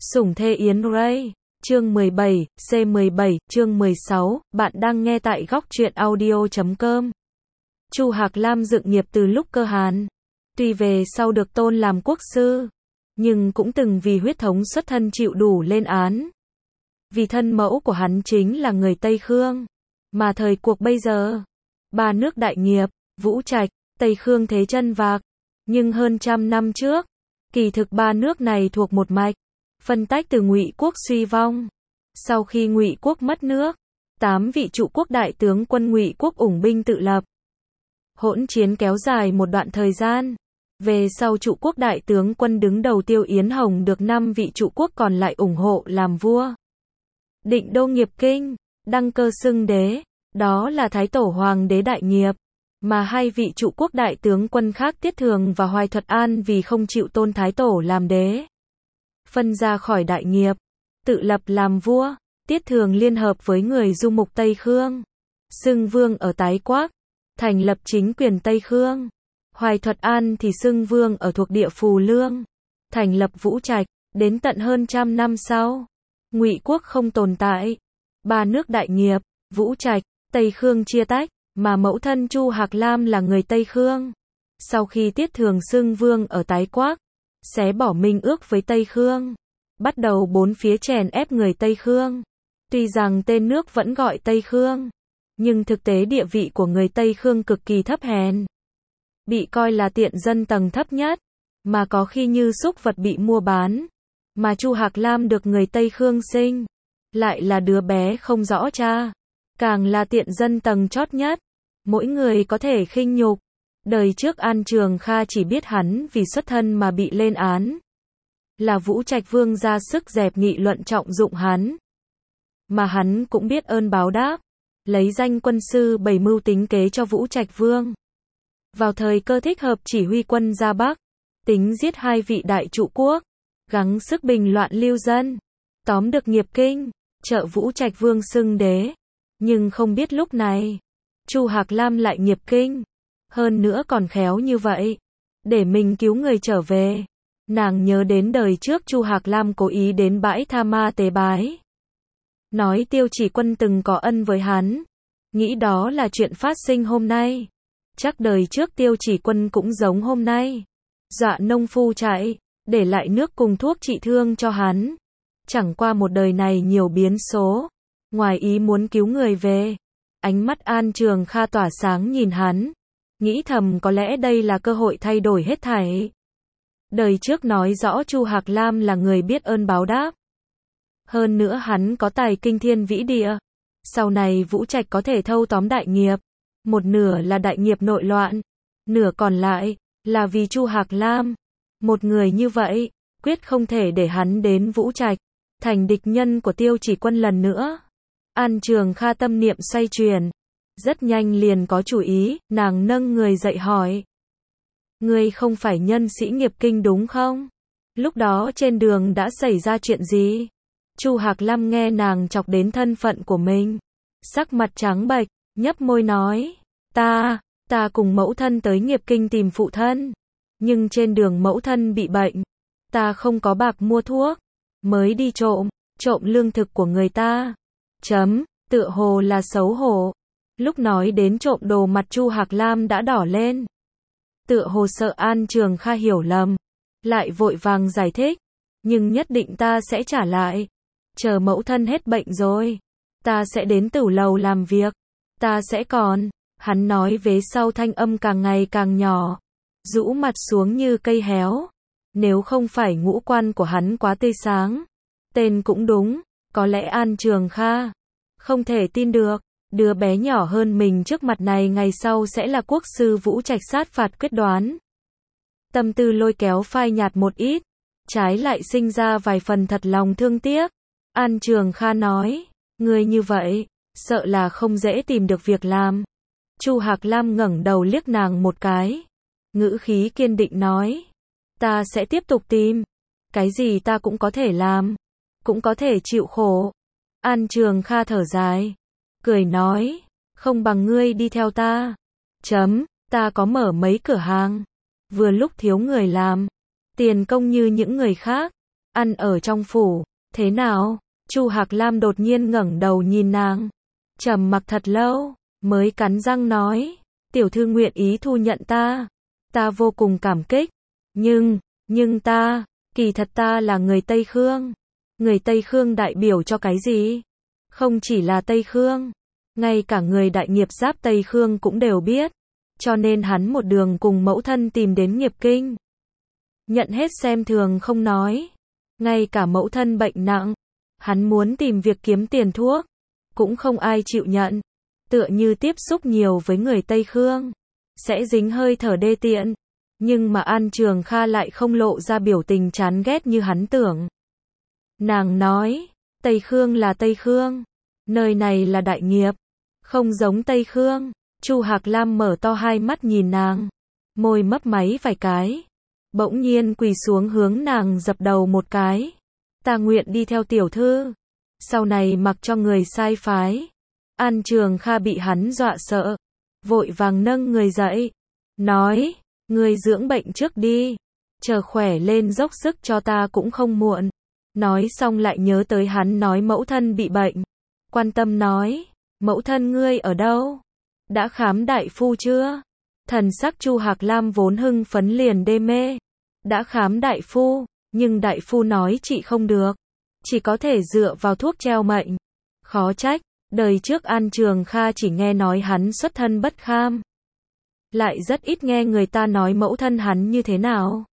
Sủng thê Yến Ray, chương 17, C17, chương 16, bạn đang nghe tại góc truyện audio.com. Chu Hạc Lam dựng nghiệp từ lúc cơ Hán. Tuy về sau được tôn làm quốc sư, nhưng cũng từng vì huyết thống xuất thân chịu đủ lên án. Vì thân mẫu của hắn chính là người Tây Khương, mà thời cuộc bây giờ, ba nước đại nghiệp, Vũ Trạch, Tây Khương thế chân vạc. Nhưng hơn trăm năm trước, kỳ thực ba nước này thuộc một mạch, phân tách từ Ngụy quốc suy vong. Sau khi Ngụy quốc mất nước, 8 vị trụ quốc đại tướng quân Ngụy quốc ủng binh tự lập. Hỗn chiến kéo dài một đoạn thời gian. Về sau trụ quốc đại tướng quân đứng đầu Tiêu Yến Hồng được 5 vị trụ quốc còn lại ủng hộ làm vua. Định đô nghiệp kinh, đăng cơ xưng đế, đó là Thái Tổ Hoàng đế đại nghiệp. Mà hai vị trụ quốc đại tướng quân khác Tiết Thường và Hoài Thuật An vì không chịu tôn Thái Tổ làm đế, phân ra khỏi đại nghiệp, tự lập làm vua. Tiết Thường liên hợp với người du mục Tây Khương, xưng vương ở Tái Quác, thành lập chính quyền Tây Khương. Hoài Thuật An thì xưng vương ở thuộc địa Phù Lương, thành lập Vũ Trạch. Đến tận hơn trăm năm sau, Ngụy quốc không tồn tại, ba nước đại nghiệp, Vũ Trạch, Tây Khương chia tách, mà mẫu thân Chu Hạc Lam là người Tây Khương. Sau khi Tiết Thường xưng vương ở Tái Quác, xé bỏ minh ước với Tây Khương, bắt đầu bốn phía chèn ép người Tây Khương. Tuy rằng tên nước vẫn gọi Tây Khương, nhưng thực tế địa vị của người Tây Khương cực kỳ thấp hèn, bị coi là tiện dân tầng thấp nhất, mà có khi như súc vật bị mua bán. Mà Chu Hạc Lam được người Tây Khương sinh, lại là đứa bé không rõ cha, càng là tiện dân tầng chót nhất, mỗi người có thể khinh nhục. Đời trước An Trường Kha chỉ biết hắn vì xuất thân mà bị lên án, là Vũ Trạch Vương ra sức dẹp nghị luận trọng dụng hắn. Mà hắn cũng biết ơn báo đáp, lấy danh quân sư bày mưu tính kế cho Vũ Trạch Vương. Vào thời cơ thích hợp chỉ huy quân ra Bắc, tính giết hai vị đại trụ quốc, gắng sức bình loạn lưu dân, tóm được nghiệp kinh, trợ Vũ Trạch Vương xưng đế. Nhưng không biết lúc này, Chu Hạc Lam lại nghiệp kinh, hơn nữa còn khéo như vậy, để mình cứu người trở về. Nàng nhớ đến đời trước Chu Hạc Lam cố ý đến bãi Tha Ma tế bái, nói Tiêu Chỉ Quân từng có ân với hắn, nghĩ đó là chuyện phát sinh hôm nay. Chắc đời trước Tiêu Chỉ Quân cũng giống hôm nay, dọa nông phu chạy, để lại nước cùng thuốc trị thương cho hắn. Chẳng qua một đời này nhiều biến số, ngoài ý muốn cứu người về. Ánh mắt An Trường Kha tỏa sáng nhìn hắn, nghĩ thầm có lẽ đây là cơ hội thay đổi hết thảy. Đời trước nói rõ Chu Hạc Lam là người biết ơn báo đáp, hơn nữa hắn có tài kinh thiên vĩ địa. Sau này Vũ Trạch có thể thâu tóm đại nghiệp, một nửa là đại nghiệp nội loạn, nửa còn lại là vì Chu Hạc Lam. Một người như vậy, quyết không thể để hắn đến Vũ Trạch, thành địch nhân của Tiêu Chỉ Quân lần nữa. An Trường Kha tâm niệm xoay chuyển, rất nhanh liền có chủ ý. Nàng nâng người dậy hỏi, ngươi không phải nhân sĩ nghiệp kinh đúng không? Lúc đó trên đường đã xảy ra chuyện gì? Chu Hạc Lam nghe nàng chọc đến thân phận của mình, sắc mặt trắng bệch, nhấp môi nói, ta cùng mẫu thân tới nghiệp kinh tìm phụ thân, nhưng trên đường mẫu thân bị bệnh, ta không có bạc mua thuốc, mới đi trộm lương thực của người ta. Tựa hồ là xấu hổ. Lúc nói đến trộm đồ mặt Chu Hạc Lam đã đỏ lên, tựa hồ sợ An Trường Kha hiểu lầm, lại vội vàng giải thích, nhưng nhất định ta sẽ trả lại. Chờ mẫu thân hết bệnh rồi, ta sẽ đến Tửu Lầu làm việc, ta sẽ còn. Hắn nói vế sau thanh âm càng ngày càng nhỏ, rũ mặt xuống như cây héo. Nếu không phải ngũ quan của hắn quá tươi sáng, tên cũng đúng, có lẽ An Trường Kha không thể tin được, đứa bé nhỏ hơn mình trước mặt này ngày sau sẽ là quốc sư Vũ Trạch sát phạt quyết đoán. Tâm tư lôi kéo phai nhạt một ít, trái lại sinh ra vài phần thật lòng thương tiếc. An Trường Kha nói, ngươi như vậy, sợ là không dễ tìm được việc làm. Chu Hạc Lam ngẩng đầu liếc nàng một cái, ngữ khí kiên định nói, ta sẽ tiếp tục tìm, cái gì ta cũng có thể làm, cũng có thể chịu khổ. An Trường Kha thở dài, cười nói, không bằng ngươi đi theo ta. Ta có mở mấy cửa hàng, vừa lúc thiếu người làm, tiền công như những người khác, ăn ở trong phủ, thế nào? Chu Hạc Lam đột nhiên ngẩng đầu nhìn nàng, trầm mặc thật lâu, mới cắn răng nói, tiểu thư nguyện ý thu nhận ta vô cùng cảm kích, nhưng kỳ thật ta là người Tây Khương. Người Tây Khương đại biểu cho cái gì? Không chỉ là Tây Khương, ngay cả người đại nghiệp giáp Tây Khương cũng đều biết, cho nên hắn một đường cùng mẫu thân tìm đến nghiệp kinh. Nhận hết xem thường không nói, ngay cả mẫu thân bệnh nặng, hắn muốn tìm việc kiếm tiền thuốc, cũng không ai chịu nhận, tựa như tiếp xúc nhiều với người Tây Khương, sẽ dính hơi thở đê tiện, nhưng mà An Trường Kha lại không lộ ra biểu tình chán ghét như hắn tưởng. Nàng nói, Tây Khương là Tây Khương, nơi này là đại nghiệp, không giống Tây Khương. Chu Hạc Lam mở to hai mắt nhìn nàng, môi mấp máy vài cái, bỗng nhiên quỳ xuống hướng nàng dập đầu một cái. Ta nguyện đi theo tiểu thư, sau này mặc cho người sai phái. An Trường Kha bị hắn dọa sợ, vội vàng nâng người dậy, nói, ngươi dưỡng bệnh trước đi, chờ khỏe lên dốc sức cho ta cũng không muộn. Nói xong lại nhớ tới hắn nói mẫu thân bị bệnh, quan tâm nói, mẫu thân ngươi ở đâu? Đã khám đại phu chưa? Thần sắc Chu Hạc Lam vốn hưng phấn liền đê mê. Đã khám đại phu, nhưng đại phu nói trị không được, chỉ có thể dựa vào thuốc treo mệnh. Khó trách, đời trước An Trường Kha chỉ nghe nói hắn xuất thân bất kham, lại rất ít nghe người ta nói mẫu thân hắn như thế nào.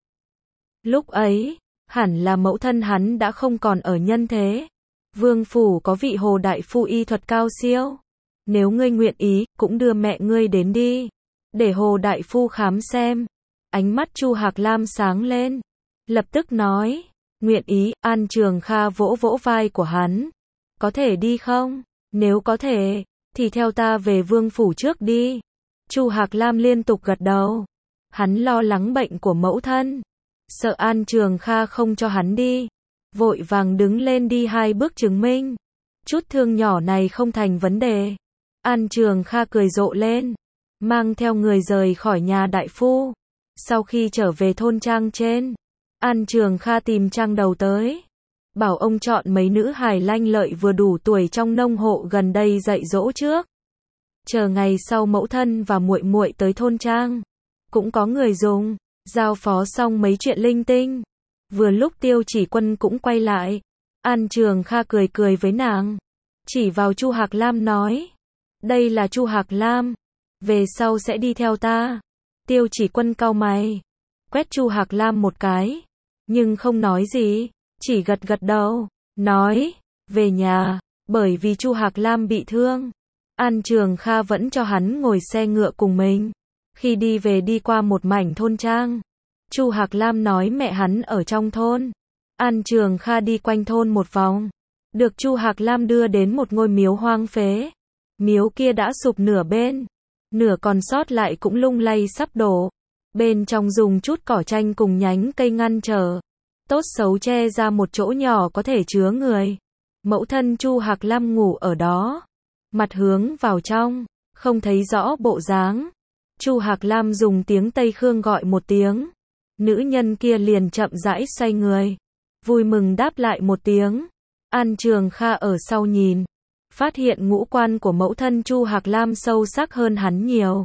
Lúc ấy, hẳn là mẫu thân hắn đã không còn ở nhân thế. Vương phủ có vị Hồ đại phu y thuật cao siêu, nếu ngươi nguyện ý, cũng đưa mẹ ngươi đến đi, để Hồ đại phu khám xem. Ánh mắt Chu Hạc Lam sáng lên, lập tức nói, nguyện ý. An Trường Kha vỗ vỗ vai của hắn, có thể đi không? Nếu có thể, thì theo ta về vương phủ trước đi. Chu Hạc Lam liên tục gật đầu, hắn lo lắng bệnh của mẫu thân, sợ An Trường Kha không cho hắn đi, vội vàng đứng lên đi 2 bước chứng minh, chút thương nhỏ này không thành vấn đề. An Trường Kha cười rộ lên, mang theo người rời khỏi nhà đại phu. Sau khi trở về thôn trang trên, An Trường Kha tìm trang đầu tới, bảo ông chọn mấy nữ hài lanh lợi vừa đủ tuổi trong nông hộ gần đây dạy dỗ trước. Chờ ngày sau mẫu thân và muội muội tới thôn trang, cũng có người dùng, giao phó xong mấy chuyện linh tinh. Vừa lúc Tiêu Chỉ Quân cũng quay lại, An Trường Kha cười cười với nàng, chỉ vào Chu Hạc Lam nói, đây là Chu Hạc Lam, về sau sẽ đi theo ta. Tiêu Chỉ Quân cau mày, quét Chu Hạc Lam một cái, nhưng không nói gì, chỉ gật gật đầu, nói, về nhà, bởi vì Chu Hạc Lam bị thương, An Trường Kha vẫn cho hắn ngồi xe ngựa cùng mình. Khi đi về đi qua một mảnh thôn trang, Chu Hạc Lam nói mẹ hắn ở trong thôn. An Trường Kha đi quanh thôn một vòng, được Chu Hạc Lam đưa đến một ngôi miếu hoang phế. Miếu kia đã sụp nửa bên, nửa còn sót lại cũng lung lay sắp đổ. Bên trong dùng chút cỏ tranh cùng nhánh cây ngăn trở, tốt xấu che ra một chỗ nhỏ có thể chứa người. Mẫu thân Chu Hạc Lam ngủ ở đó, mặt hướng vào trong, không thấy rõ bộ dáng. Chu Hạc Lam dùng tiếng Tây Khương gọi một tiếng, nữ nhân kia liền chậm rãi xoay người, vui mừng đáp lại một tiếng. An Trường Kha ở sau nhìn, phát hiện ngũ quan của mẫu thân Chu Hạc Lam sâu sắc hơn hắn nhiều.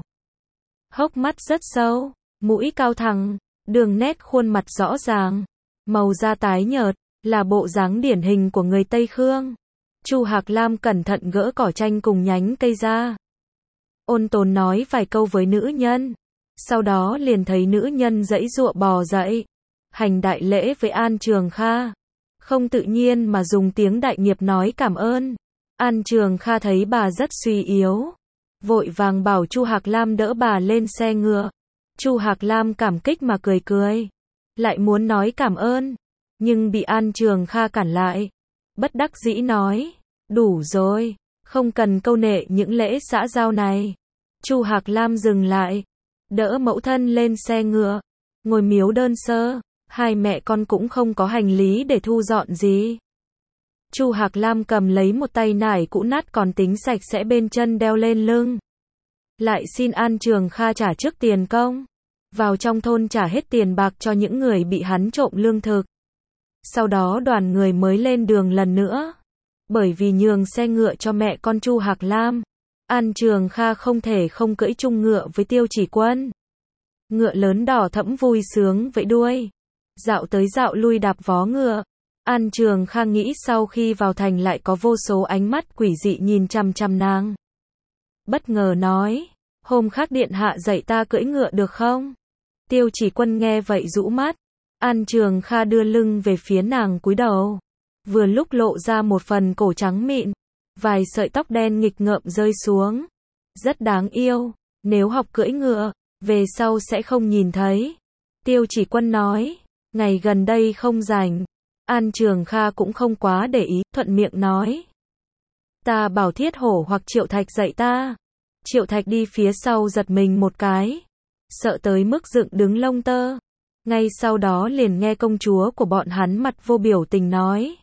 Hốc mắt rất sâu, mũi cao thẳng, đường nét khuôn mặt rõ ràng, màu da tái nhợt, là bộ dáng điển hình của người Tây Khương. Chu Hạc Lam cẩn thận gỡ cỏ tranh cùng nhánh cây ra, ôn tồn nói vài câu với nữ nhân, sau đó liền thấy nữ nhân giãy giụa bò dậy, hành đại lễ với An Trường Kha, không tự nhiên mà dùng tiếng đại nghiệp nói cảm ơn. An Trường Kha thấy bà rất suy yếu, vội vàng bảo Chu Hạc Lam đỡ bà lên xe ngựa. Chu Hạc Lam cảm kích mà cười cười, lại muốn nói cảm ơn, nhưng bị An Trường Kha cản lại, bất đắc dĩ nói, đủ rồi, không cần câu nệ những lễ xã giao này. Chu Hạc Lam dừng lại, đỡ mẫu thân lên xe ngựa, ngồi miếu đơn sơ, hai mẹ con cũng không có hành lý để thu dọn gì. Chu Hạc Lam cầm lấy một tay nải cũ nát còn tính sạch sẽ bên chân đeo lên lưng. Lại xin An Trường Kha trả trước tiền công, vào trong thôn trả hết tiền bạc cho những người bị hắn trộm lương thực. Sau đó đoàn người mới lên đường lần nữa. Bởi vì nhường xe ngựa cho mẹ con Chu Hạc Lam, An Trường Kha không thể không cưỡi chung ngựa với Tiêu Chỉ Quân. Ngựa lớn đỏ thẫm vui sướng vẫy đuôi, dạo tới dạo lui đạp vó ngựa. An Trường Kha nghĩ sau khi vào thành lại có vô số ánh mắt quỷ dị nhìn chằm chằm nàng. Bất ngờ nói, hôm khác điện hạ dạy ta cưỡi ngựa được không? Tiêu Chỉ Quân nghe vậy rũ mắt. An Trường Kha đưa lưng về phía nàng cúi đầu. Vừa lúc lộ ra một phần cổ trắng mịn, vài sợi tóc đen nghịch ngợm rơi xuống. Rất đáng yêu, nếu học cưỡi ngựa, về sau sẽ không nhìn thấy. Tiêu Chỉ Quân nói, ngày gần đây không rảnh. An Trường Kha cũng không quá để ý, thuận miệng nói. Ta bảo Thiết Hổ hoặc Triệu Thạch dạy ta. Triệu Thạch đi phía sau giật mình một cái, sợ tới mức dựng đứng lông tơ. Ngay sau đó liền nghe công chúa của bọn hắn mặt vô biểu tình nói.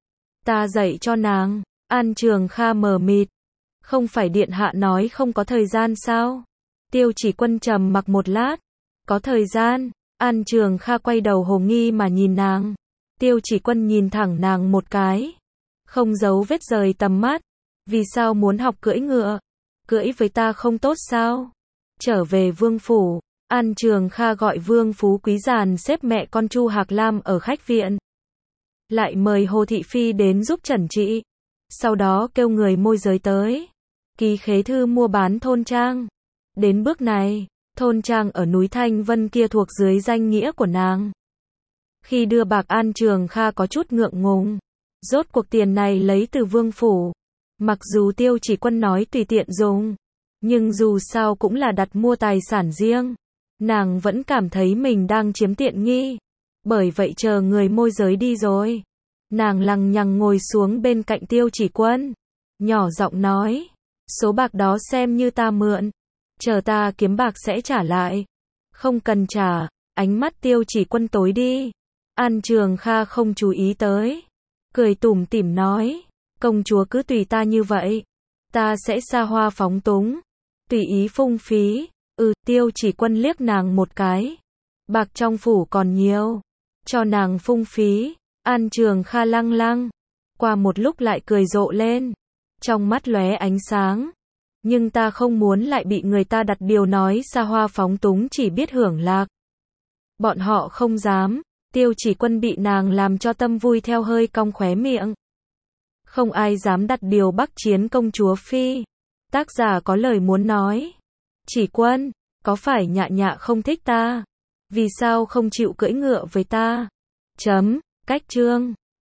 Ta dạy cho nàng. An Trường Kha mờ mịt. Không phải điện hạ nói không có thời gian sao? Tiêu Chỉ Quân trầm mặc một lát. Có thời gian. An Trường Kha quay đầu hồ nghi mà nhìn nàng. Tiêu Chỉ Quân nhìn thẳng nàng một cái, không giấu vết rời tầm mắt. Vì sao muốn học cưỡi ngựa? Cưỡi với ta không tốt sao? Trở về vương phủ, An Trường Kha gọi Vương Phú Quý dàn xếp mẹ con Chu Hạc Lam ở khách viện. Lại mời Hồ Thị Phi đến giúp trần trị. Sau đó kêu người môi giới tới ký khế thư mua bán thôn trang. Đến bước này, thôn trang ở núi Thanh Vân kia thuộc dưới danh nghĩa của nàng. Khi đưa bạc An Trường Kha có chút ngượng ngùng. Rốt cuộc tiền này lấy từ vương phủ. Mặc dù Tiêu Chỉ Quân nói tùy tiện dùng, nhưng dù sao cũng là đặt mua tài sản riêng. Nàng vẫn cảm thấy mình đang chiếm tiện nghi. Bởi vậy chờ người môi giới đi rồi, nàng lằng nhằng ngồi xuống bên cạnh Tiêu Chỉ Quân, nhỏ giọng nói, số bạc đó xem như ta mượn, chờ ta kiếm bạc sẽ trả lại. Không cần trả. Ánh mắt Tiêu Chỉ Quân tối đi. An Trường Kha không chú ý tới, cười tủm tỉm nói, công chúa cứ tùy ta như vậy, ta sẽ xa hoa phóng túng, tùy ý phung phí. Tiêu Chỉ Quân liếc nàng một cái, bạc trong phủ còn nhiều, cho nàng phung phí. An Trường Kha lăng lăng, qua một lúc lại cười rộ lên, trong mắt lóe ánh sáng. Nhưng ta không muốn lại bị người ta đặt điều nói xa hoa phóng túng chỉ biết hưởng lạc. Bọn họ không dám. Tiêu Chỉ Quân bị nàng làm cho tâm vui theo hơi cong khóe miệng. Không ai dám đặt điều Bắc Chiến công chúa phi. Tác giả có lời muốn nói. Chỉ Quân, có phải Nhạ Nhạ không thích ta? Vì sao không chịu cưỡi ngựa với ta? Cách chương